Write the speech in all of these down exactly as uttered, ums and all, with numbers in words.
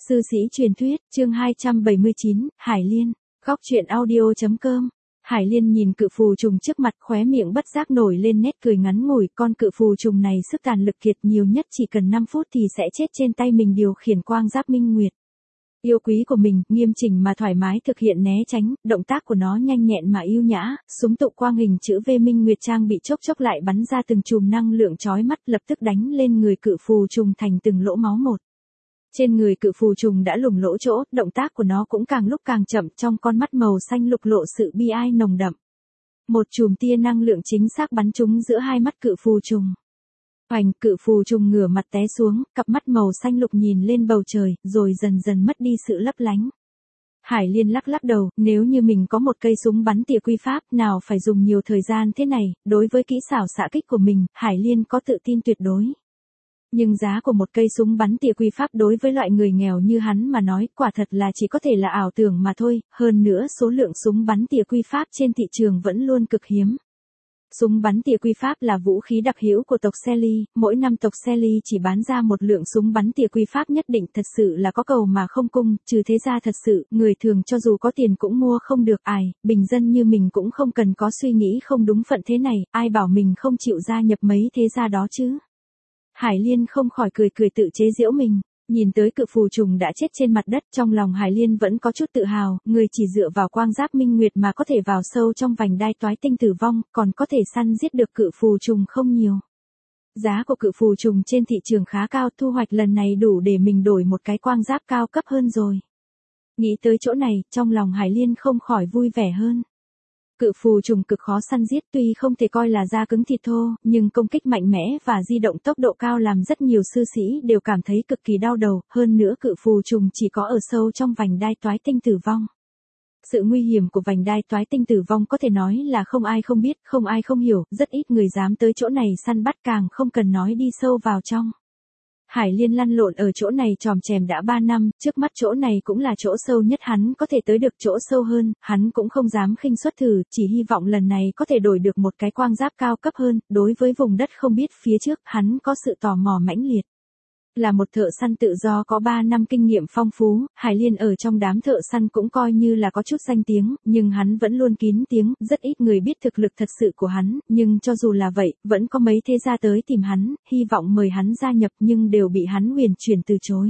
Sư sĩ truyền thuyết, chương hai trăm bảy mươi chín, Hải Liên, góc truyện audio.com. Hải Liên nhìn cự phù trùng trước mặt, khóe miệng bất giác nổi lên nét cười ngắn ngủi, con cự phù trùng này sức tàn lực kiệt, nhiều nhất chỉ cần năm phút thì sẽ chết trên tay mình điều khiển quang giáp minh nguyệt. Yêu quý của mình, nghiêm chỉnh mà thoải mái thực hiện né tránh, động tác của nó nhanh nhẹn mà yêu nhã, súng tụ quang hình chữ V minh nguyệt trang bị chốc chốc lại bắn ra từng chùm năng lượng chói mắt, lập tức đánh lên người cự phù trùng thành từng lỗ máu một. Trên người cự phù trùng đã lủng lỗ chỗ, động tác của nó cũng càng lúc càng chậm, trong con mắt màu xanh lục lộ sự bi ai nồng đậm. Một chùm tia năng lượng chính xác bắn trúng giữa hai mắt cự phù trùng. Hoành, cự phù trùng ngửa mặt té xuống, cặp mắt màu xanh lục nhìn lên bầu trời, rồi dần dần mất đi sự lấp lánh. Hải Liên lắc lắc đầu, nếu như mình có một cây súng bắn tỉa quy pháp, nào phải dùng nhiều thời gian thế này, đối với kỹ xảo xạ kích của mình, Hải Liên có tự tin tuyệt đối. Nhưng giá của một cây súng bắn tỉa quy pháp đối với loại người nghèo như hắn mà nói, quả thật là chỉ có thể là ảo tưởng mà thôi, hơn nữa số lượng súng bắn tỉa quy pháp trên thị trường vẫn luôn cực hiếm. Súng bắn tỉa quy pháp là vũ khí đặc hữu của tộc Selly, mỗi năm tộc Selly chỉ bán ra một lượng súng bắn tỉa quy pháp nhất định, thật sự là có cầu mà không cung, trừ thế ra thật sự, người thường cho dù có tiền cũng mua không được, ai, bình dân như mình cũng không cần có suy nghĩ không đúng phận thế này, ai bảo mình không chịu gia nhập mấy thế gia đó chứ. Hải Liên không khỏi cười cười tự chế giễu mình. Nhìn tới cự phù trùng đã chết trên mặt đất, trong lòng Hải Liên vẫn có chút tự hào, người chỉ dựa vào quang giáp minh nguyệt mà có thể vào sâu trong vành đai toái tinh tử vong, còn có thể săn giết được cự phù trùng không nhiều. Giá của cự phù trùng trên thị trường khá cao, thu hoạch lần này đủ để mình đổi một cái quang giáp cao cấp hơn rồi. Nghĩ tới chỗ này, trong lòng Hải Liên không khỏi vui vẻ hơn. Cự phù trùng cực khó săn giết, tuy không thể coi là da cứng thịt thô, nhưng công kích mạnh mẽ và di động tốc độ cao làm rất nhiều sư sĩ đều cảm thấy cực kỳ đau đầu, hơn nữa cự phù trùng chỉ có ở sâu trong vành đai toái tinh tử vong. Sự nguy hiểm của vành đai toái tinh tử vong có thể nói là không ai không biết, không ai không hiểu, rất ít người dám tới chỗ này săn bắt, càng không cần nói đi sâu vào trong. Hải Liên lăn lộn ở chỗ này tròm chèm đã ba năm, trước mắt chỗ này cũng là chỗ sâu nhất hắn có thể tới được, chỗ sâu hơn, hắn cũng không dám khinh suất thử, chỉ hy vọng lần này có thể đổi được một cái quang giáp cao cấp hơn, đối với vùng đất không biết phía trước, hắn có sự tò mò mãnh liệt. Là một thợ săn tự do có ba năm kinh nghiệm phong phú, Hải Liên ở trong đám thợ săn cũng coi như là có chút danh tiếng, nhưng hắn vẫn luôn kín tiếng, rất ít người biết thực lực thật sự của hắn, nhưng cho dù là vậy, vẫn có mấy thế gia tới tìm hắn, hy vọng mời hắn gia nhập nhưng đều bị hắn huyền chuyển từ chối.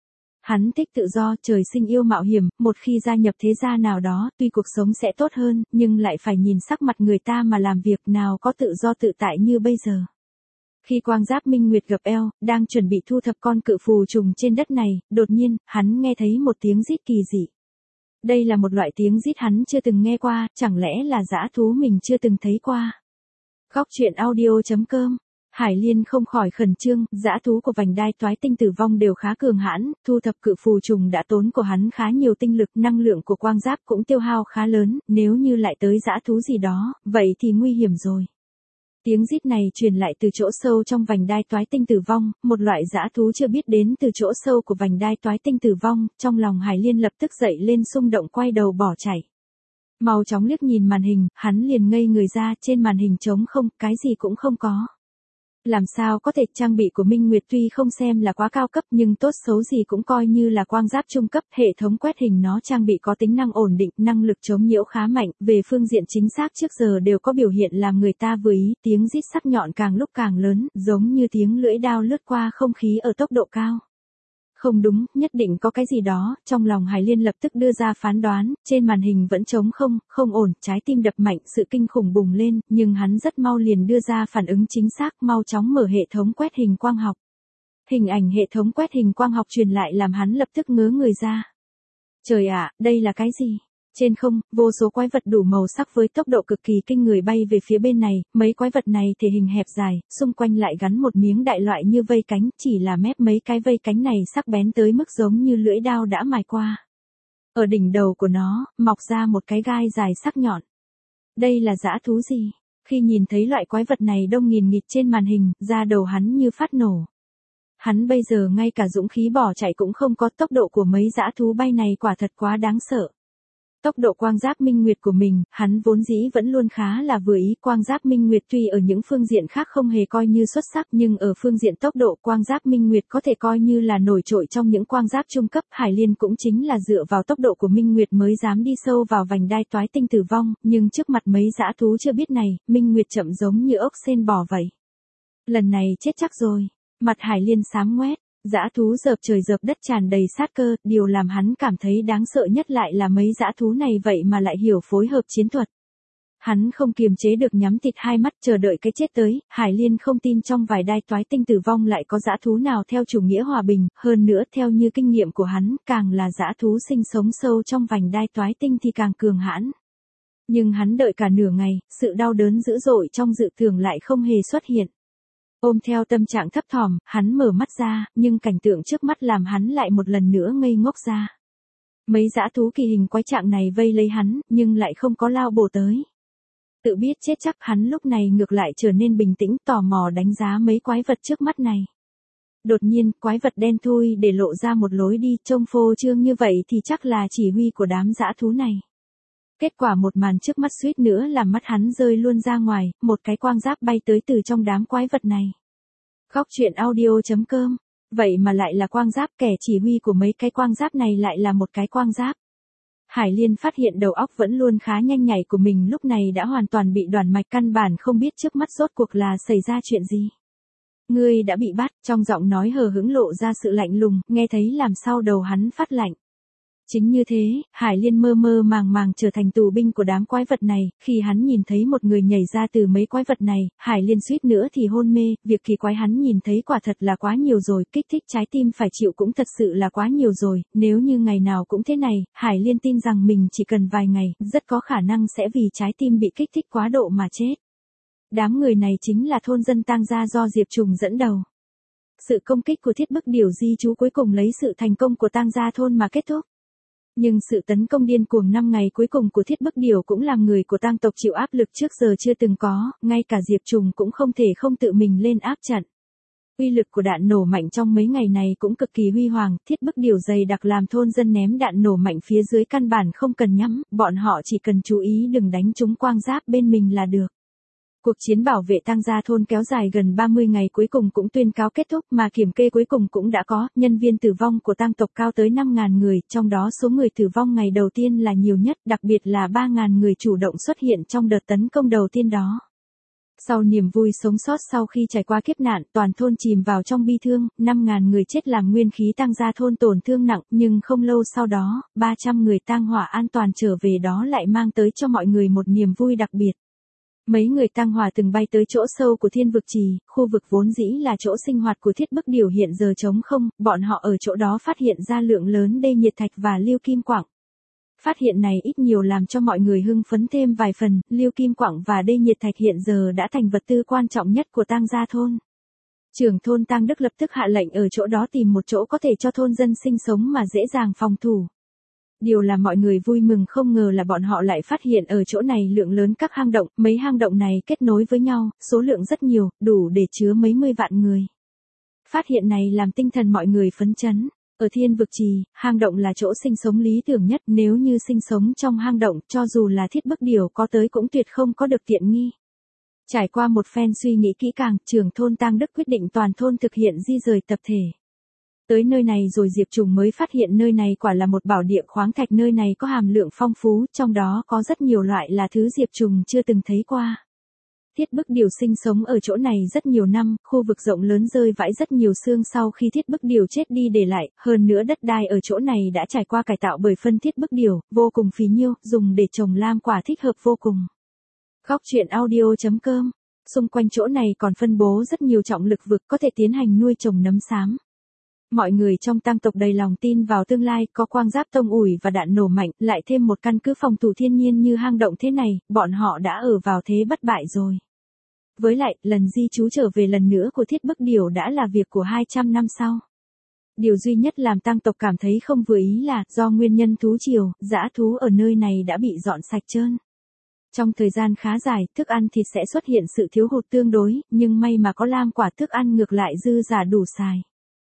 Hắn thích tự do, trời sinh yêu mạo hiểm, một khi gia nhập thế gia nào đó, tuy cuộc sống sẽ tốt hơn, nhưng lại phải nhìn sắc mặt người ta mà làm việc, nào có tự do tự tại như bây giờ. Khi quang giáp minh nguyệt gập eo, đang chuẩn bị thu thập con cự phù trùng trên đất này, đột nhiên, hắn nghe thấy một tiếng rít kỳ dị. Đây là một loại tiếng rít hắn chưa từng nghe qua, chẳng lẽ là dã thú mình chưa từng thấy qua. Góc truyện audio.com. Hải Liên không khỏi khẩn trương, dã thú của vành đai toái tinh tử vong đều khá cường hãn, thu thập cự phù trùng đã tốn của hắn khá nhiều tinh lực, năng lượng của quang giáp cũng tiêu hao khá lớn, nếu như lại tới dã thú gì đó, vậy thì nguy hiểm rồi. Tiếng rít này truyền lại từ chỗ sâu trong vành đai toái tinh tử vong, một loại dã thú chưa biết đến từ chỗ sâu của vành đai toái tinh tử vong, trong lòng Hải Liên lập tức dậy lên xung động, quay đầu bỏ chạy. Mau chóng liếc nhìn màn hình, hắn liền ngây người ra, trên màn hình trống không, cái gì cũng không có. Làm sao có thể, trang bị của Minh Nguyệt tuy không xem là quá cao cấp nhưng tốt xấu gì cũng coi như là quang giáp trung cấp, hệ thống quét hình nó trang bị có tính năng ổn định, năng lực chống nhiễu khá mạnh, về phương diện chính xác trước giờ đều có biểu hiện làm người ta vừa ý, tiếng rít sắc nhọn càng lúc càng lớn, giống như tiếng lưỡi đao lướt qua không khí ở tốc độ cao. Không đúng, nhất định có cái gì đó, trong lòng Hải Liên lập tức đưa ra phán đoán, trên màn hình vẫn trống không, không ổn, trái tim đập mạnh, sự kinh khủng bùng lên, nhưng hắn rất mau liền đưa ra phản ứng chính xác, mau chóng mở hệ thống quét hình quang học. Hình ảnh hệ thống quét hình quang học truyền lại làm hắn lập tức ngớ người ra. Trời ạ, đây là cái gì? Trên không, vô số quái vật đủ màu sắc với tốc độ cực kỳ kinh người bay về phía bên này, mấy quái vật này thể hình hẹp dài, xung quanh lại gắn một miếng đại loại như vây cánh, chỉ là mép mấy cái vây cánh này sắc bén tới mức giống như lưỡi đao đã mài qua. Ở đỉnh đầu của nó, mọc ra một cái gai dài sắc nhọn. Đây là dã thú gì? Khi nhìn thấy loại quái vật này đông nghìn nghịt trên màn hình, da đầu hắn như phát nổ. Hắn bây giờ ngay cả dũng khí bỏ chạy cũng không có, tốc độ của mấy dã thú bay này quả thật quá đáng sợ. Tốc độ quang giáp minh nguyệt của mình, hắn vốn dĩ vẫn luôn khá là vừa ý. Quang giáp minh nguyệt tuy ở những phương diện khác không hề coi như xuất sắc, nhưng ở phương diện tốc độ quang giáp minh nguyệt có thể coi như là nổi trội trong những quang giáp trung cấp. Hải Liên cũng chính là dựa vào tốc độ của minh nguyệt mới dám đi sâu vào vành đai toái tinh tử vong, nhưng trước mặt mấy dã thú chưa biết này, minh nguyệt chậm giống như ốc sên bò vậy. Lần này chết chắc rồi. Mặt Hải Liên xám ngoét. Dã thú dợp trời dợp đất tràn đầy sát cơ, điều làm hắn cảm thấy đáng sợ nhất lại là mấy dã thú này vậy mà lại hiểu phối hợp chiến thuật. Hắn không kiềm chế được nhắm thịt hai mắt chờ đợi cái chết tới. Hải Liên không tin trong vài đai toái tinh tử vong lại có dã thú nào theo chủ nghĩa hòa bình, hơn nữa theo như kinh nghiệm của hắn, càng là dã thú sinh sống sâu trong vành đai toái tinh thì càng cường hãn. Nhưng hắn đợi cả nửa ngày, sự đau đớn dữ dội trong dự tưởng lại không hề xuất hiện. Ôm theo tâm trạng thấp thỏm, hắn mở mắt ra, nhưng cảnh tượng trước mắt làm hắn lại một lần nữa ngây ngốc ra. Mấy dã thú kỳ hình quái trạng này vây lấy hắn, nhưng lại không có lao bổ tới. Tự biết chết chắc, hắn lúc này ngược lại trở nên bình tĩnh, tò mò đánh giá mấy quái vật trước mắt này. Đột nhiên, quái vật đen thui để lộ ra một lối đi, trông phô trương như vậy thì chắc là chỉ huy của đám dã thú này. Kết quả một màn trước mắt suýt nữa làm mắt hắn rơi luôn ra ngoài, một cái quang giáp bay tới từ trong đám quái vật này. Góc truyện audio chấm com. Vậy mà lại là quang giáp, kẻ chỉ huy của mấy cái quang giáp này lại là một cái quang giáp. Hải Liên phát hiện đầu óc vẫn luôn khá nhanh nhạy của mình lúc này đã hoàn toàn bị đoản mạch, căn bản không biết trước mắt rốt cuộc là xảy ra chuyện gì. Ngươi đã bị bắt, trong giọng nói hờ hững lộ ra sự lạnh lùng, nghe thấy làm sao đầu hắn phát lạnh. Chính như thế, Hải Liên mơ mơ màng màng trở thành tù binh của đám quái vật này, khi hắn nhìn thấy một người nhảy ra từ mấy quái vật này, Hải Liên suýt nữa thì hôn mê, việc kỳ quái hắn nhìn thấy quả thật là quá nhiều rồi, kích thích trái tim phải chịu cũng thật sự là quá nhiều rồi, nếu như ngày nào cũng thế này, Hải Liên tin rằng mình chỉ cần vài ngày, rất có khả năng sẽ vì trái tim bị kích thích quá độ mà chết. Đám người này chính là thôn dân Tang gia do Diệp Trùng dẫn đầu. Sự công kích của Thiết Bức Điểu Di Chú cuối cùng lấy sự thành công của Tang gia thôn mà kết thúc. Nhưng sự tấn công điên cuồng năm ngày cuối cùng của Thiết Bức Điểu cũng làm người của Tang tộc chịu áp lực trước giờ chưa từng có, ngay cả Diệp Trùng cũng không thể không tự mình lên áp trận. Uy lực của đạn nổ mạnh trong mấy ngày này cũng cực kỳ huy hoàng, Thiết Bức Điểu dày đặc làm thôn dân ném đạn nổ mạnh phía dưới căn bản không cần nhắm, bọn họ chỉ cần chú ý đừng đánh trúng quang giáp bên mình là được. Cuộc chiến bảo vệ Tang gia thôn kéo dài gần ba mươi ngày cuối cùng cũng tuyên cáo kết thúc, mà kiểm kê cuối cùng cũng đã có, nhân viên tử vong của Tang tộc cao tới năm nghìn người, trong đó số người tử vong ngày đầu tiên là nhiều nhất, đặc biệt là ba nghìn người chủ động xuất hiện trong đợt tấn công đầu tiên đó. Sau niềm vui sống sót sau khi trải qua kiếp nạn, toàn thôn chìm vào trong bi thương, năm nghìn người chết làm nguyên khí Tang gia thôn tổn thương nặng, nhưng không lâu sau đó, ba trăm người tang hỏa an toàn trở về, đó lại mang tới cho mọi người một niềm vui đặc biệt. Mấy người tang hỏa từng bay tới chỗ sâu của Thiên Vực Trì, khu vực vốn dĩ là chỗ sinh hoạt của Thiết Bức Điểu hiện giờ trống không, bọn họ ở chỗ đó phát hiện ra lượng lớn đê nhiệt thạch và lưu kim quặng. Phát hiện này ít nhiều làm cho mọi người hưng phấn thêm vài phần, lưu kim quặng và đê nhiệt thạch hiện giờ đã thành vật tư quan trọng nhất của Tang gia thôn. Trưởng thôn Tang Đức lập tức hạ lệnh ở chỗ đó tìm một chỗ có thể cho thôn dân sinh sống mà dễ dàng phòng thủ. Điều làm mọi người vui mừng không ngờ là bọn họ lại phát hiện ở chỗ này lượng lớn các hang động, mấy hang động này kết nối với nhau, số lượng rất nhiều, đủ để chứa mấy mươi vạn người. Phát hiện này làm tinh thần mọi người phấn chấn. Ở Thiên Vực Trì, hang động là chỗ sinh sống lý tưởng nhất, nếu như sinh sống trong hang động, cho dù là Thiết Bức Điểu có tới cũng tuyệt không có được tiện nghi. Trải qua một phen suy nghĩ kỹ càng, trưởng thôn Tang Đức quyết định toàn thôn thực hiện di rời tập thể. Tới nơi này rồi Diệp Trùng mới phát hiện nơi này quả là một bảo địa khoáng thạch, nơi này có hàm lượng phong phú, trong đó có rất nhiều loại là thứ Diệp Trùng chưa từng thấy qua. Thiết Bức Điểu sinh sống ở chỗ này rất nhiều năm, khu vực rộng lớn rơi vãi rất nhiều xương sau khi Thiết Bức Điểu chết đi để lại, hơn nữa đất đai ở chỗ này đã trải qua cải tạo bởi phân Thiết Bức Điểu, vô cùng phì nhiêu, dùng để trồng lam quả thích hợp vô cùng. Góc truyện audio chấm com. Xung quanh chỗ này còn phân bố rất nhiều trọng lực vực có thể tiến hành nuôi trồng nấm xám. Mọi người trong Tang tộc đầy lòng tin vào tương lai, có quang giáp tông ủi và đạn nổ mạnh, lại thêm một căn cứ phòng thủ thiên nhiên như hang động thế này, bọn họ đã ở vào thế bất bại rồi. Với lại, lần di trú trở về lần nữa của Thiết Bức Điểu đã là việc của hai trăm năm sau. Điều duy nhất làm Tang tộc cảm thấy không vừa ý là, do nguyên nhân thú triều, dã thú ở nơi này đã bị dọn sạch trơn. Trong thời gian khá dài, thức ăn thịt sẽ xuất hiện sự thiếu hụt tương đối, nhưng may mà có lam quả thức ăn ngược lại dư giả đủ xài.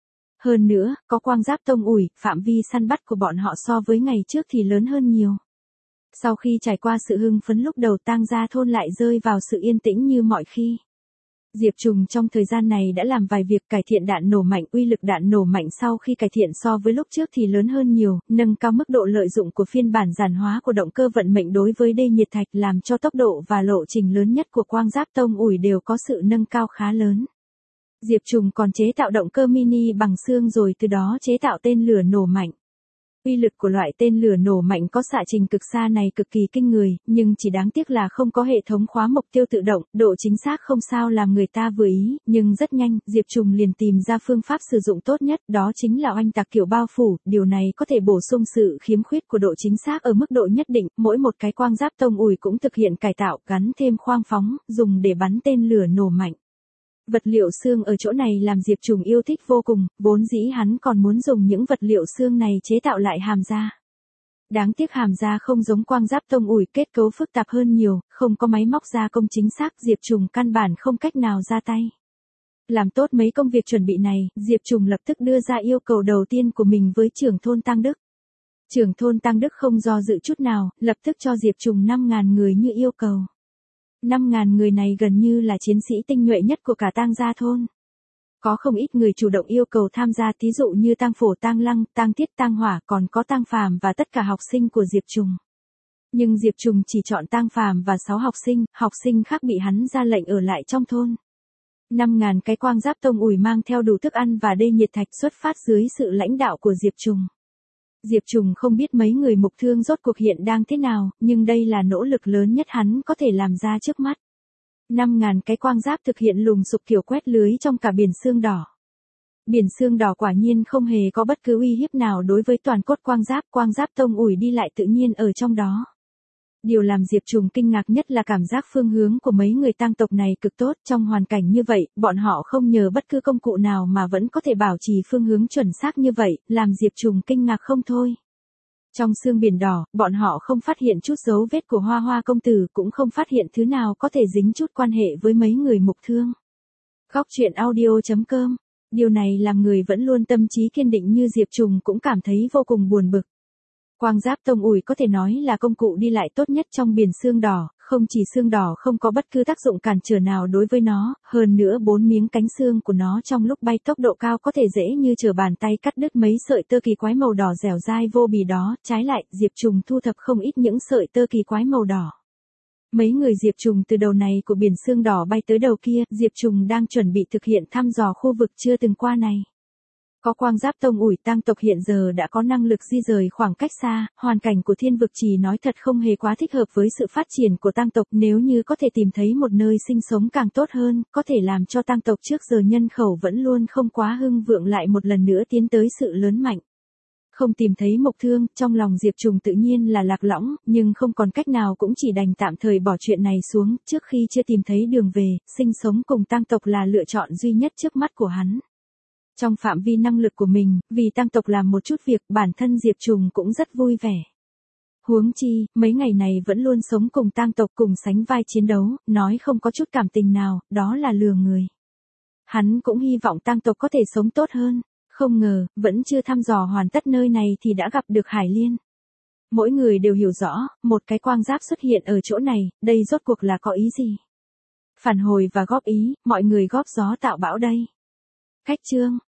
Hơn nữa, có quang giáp tông ủi, phạm vi săn bắt của bọn họ so với ngày trước thì lớn hơn nhiều. Sau khi trải qua sự hưng phấn lúc đầu, Tang gia thôn lại rơi vào sự yên tĩnh như mọi khi. Diệp Trùng trong thời gian này đã làm vài việc cải thiện đạn nổ mạnh, uy lực đạn nổ mạnh sau khi cải thiện so với lúc trước thì lớn hơn nhiều, nâng cao mức độ lợi dụng của phiên bản giản hóa của động cơ vận mệnh đối với đê nhiệt thạch, làm cho tốc độ và lộ trình lớn nhất của quang giáp tông ủi đều có sự nâng cao khá lớn. Diệp Trùng còn chế tạo động cơ mini bằng xương rồi từ đó chế tạo tên lửa nổ mạnh. Uy lực của loại tên lửa nổ mạnh có xạ trình cực xa này cực kỳ kinh người, nhưng chỉ đáng tiếc là không có hệ thống khóa mục tiêu tự động, độ chính xác không sao làm người ta vừa ý, nhưng rất nhanh, Diệp Trùng liền tìm ra phương pháp sử dụng tốt nhất, đó chính là oanh tạc kiểu bao phủ, điều này có thể bổ sung sự khiếm khuyết của độ chính xác ở mức độ nhất định, mỗi một cái quang giáp tông ủi cũng thực hiện cải tạo, gắn thêm khoang phóng, dùng để bắn tên lửa nổ mạnh. Vật liệu xương ở chỗ này làm Diệp Trùng yêu thích vô cùng, vốn dĩ hắn còn muốn dùng những vật liệu xương này chế tạo lại hàm da. Đáng tiếc hàm da không giống quang giáp tông ủi, kết cấu phức tạp hơn nhiều, không có máy móc gia công chính xác, Diệp Trùng căn bản không cách nào ra tay. Làm tốt mấy công việc chuẩn bị này, Diệp Trùng lập tức đưa ra yêu cầu đầu tiên của mình với trưởng thôn Tăng Đức. Trưởng thôn Tăng Đức không do dự chút nào, lập tức cho Diệp Trùng năm nghìn người như yêu cầu. năm nghìn người này gần như là chiến sĩ tinh nhuệ nhất của cả Tang gia thôn. Có không ít người chủ động yêu cầu tham gia, thí dụ như Tang Phổ, Tang Lăng, Tang Thiết, Tang Hỏa, còn có Tang Phàm và tất cả học sinh của Diệp Trùng. Nhưng Diệp Trùng chỉ chọn Tang Phàm và sáu học sinh, học sinh khác bị hắn ra lệnh ở lại trong thôn. năm nghìn cái quang giáp tông ủi mang theo đủ thức ăn và đê nhiệt thạch xuất phát dưới sự lãnh đạo của Diệp Trùng. Diệp Trùng không biết mấy người mục thương rốt cuộc hiện đang thế nào, nhưng đây là nỗ lực lớn nhất hắn có thể làm ra trước mắt. năm nghìn cái quang giáp thực hiện lùng sục kiểu quét lưới trong cả biển xương đỏ. Biển xương đỏ quả nhiên không hề có bất cứ uy hiếp nào đối với toàn cốt quang giáp, quang giáp tông ủi đi lại tự nhiên ở trong đó. Điều làm Diệp Trùng kinh ngạc nhất là cảm giác phương hướng của mấy người Tang tộc này cực tốt, trong hoàn cảnh như vậy, bọn họ không nhờ bất cứ công cụ nào mà vẫn có thể bảo trì phương hướng chuẩn xác như vậy, làm Diệp Trùng kinh ngạc không thôi. Trong xương biển đỏ, bọn họ không phát hiện chút dấu vết của Hoa Hoa công tử, cũng không phát hiện thứ nào có thể dính chút quan hệ với mấy người mục thương. Góc truyện audio chấm com. Điều này làm người vẫn luôn tâm trí kiên định như Diệp Trùng cũng cảm thấy vô cùng buồn bực. Quang giáp tông ủi có thể nói là công cụ đi lại tốt nhất trong biển xương đỏ, không chỉ xương đỏ không có bất cứ tác dụng cản trở nào đối với nó, hơn nữa bốn miếng cánh xương của nó trong lúc bay tốc độ cao có thể dễ như trở bàn tay cắt đứt mấy sợi tơ kỳ quái màu đỏ dẻo dai vô bì đó, trái lại, Diệp Trùng thu thập không ít những sợi tơ kỳ quái màu đỏ. Mấy người Diệp Trùng từ đầu này của biển xương đỏ bay tới đầu kia, Diệp Trùng đang chuẩn bị thực hiện thăm dò khu vực chưa từng qua này. Có quang giáp tông ủi, Tang tộc hiện giờ đã có năng lực di rời khoảng cách xa, hoàn cảnh của thiên vực chỉ nói thật không hề quá thích hợp với sự phát triển của Tang tộc, nếu như có thể tìm thấy một nơi sinh sống càng tốt hơn, có thể làm cho Tang tộc trước giờ nhân khẩu vẫn luôn không quá hưng vượng lại một lần nữa tiến tới sự lớn mạnh. Không tìm thấy mục thương, trong lòng Diệp Trùng tự nhiên là lạc lõng, nhưng không còn cách nào cũng chỉ đành tạm thời bỏ chuyện này xuống, trước khi chưa tìm thấy đường về, sinh sống cùng Tang tộc là lựa chọn duy nhất trước mắt của hắn. Trong phạm vi năng lực của mình, vì Tang tộc làm một chút việc, bản thân Diệp Trùng cũng rất vui vẻ. Huống chi, mấy ngày này vẫn luôn sống cùng Tang tộc, cùng sánh vai chiến đấu, nói không có chút cảm tình nào, đó là lừa người. Hắn cũng hy vọng Tang tộc có thể sống tốt hơn, không ngờ, vẫn chưa thăm dò hoàn tất nơi này thì đã gặp được Hải Liên. Mỗi người đều hiểu rõ, một cái quang giáp xuất hiện ở chỗ này, đây rốt cuộc là có ý gì? Phản hồi và góp ý, mọi người góp gió tạo bão đây. Cách chương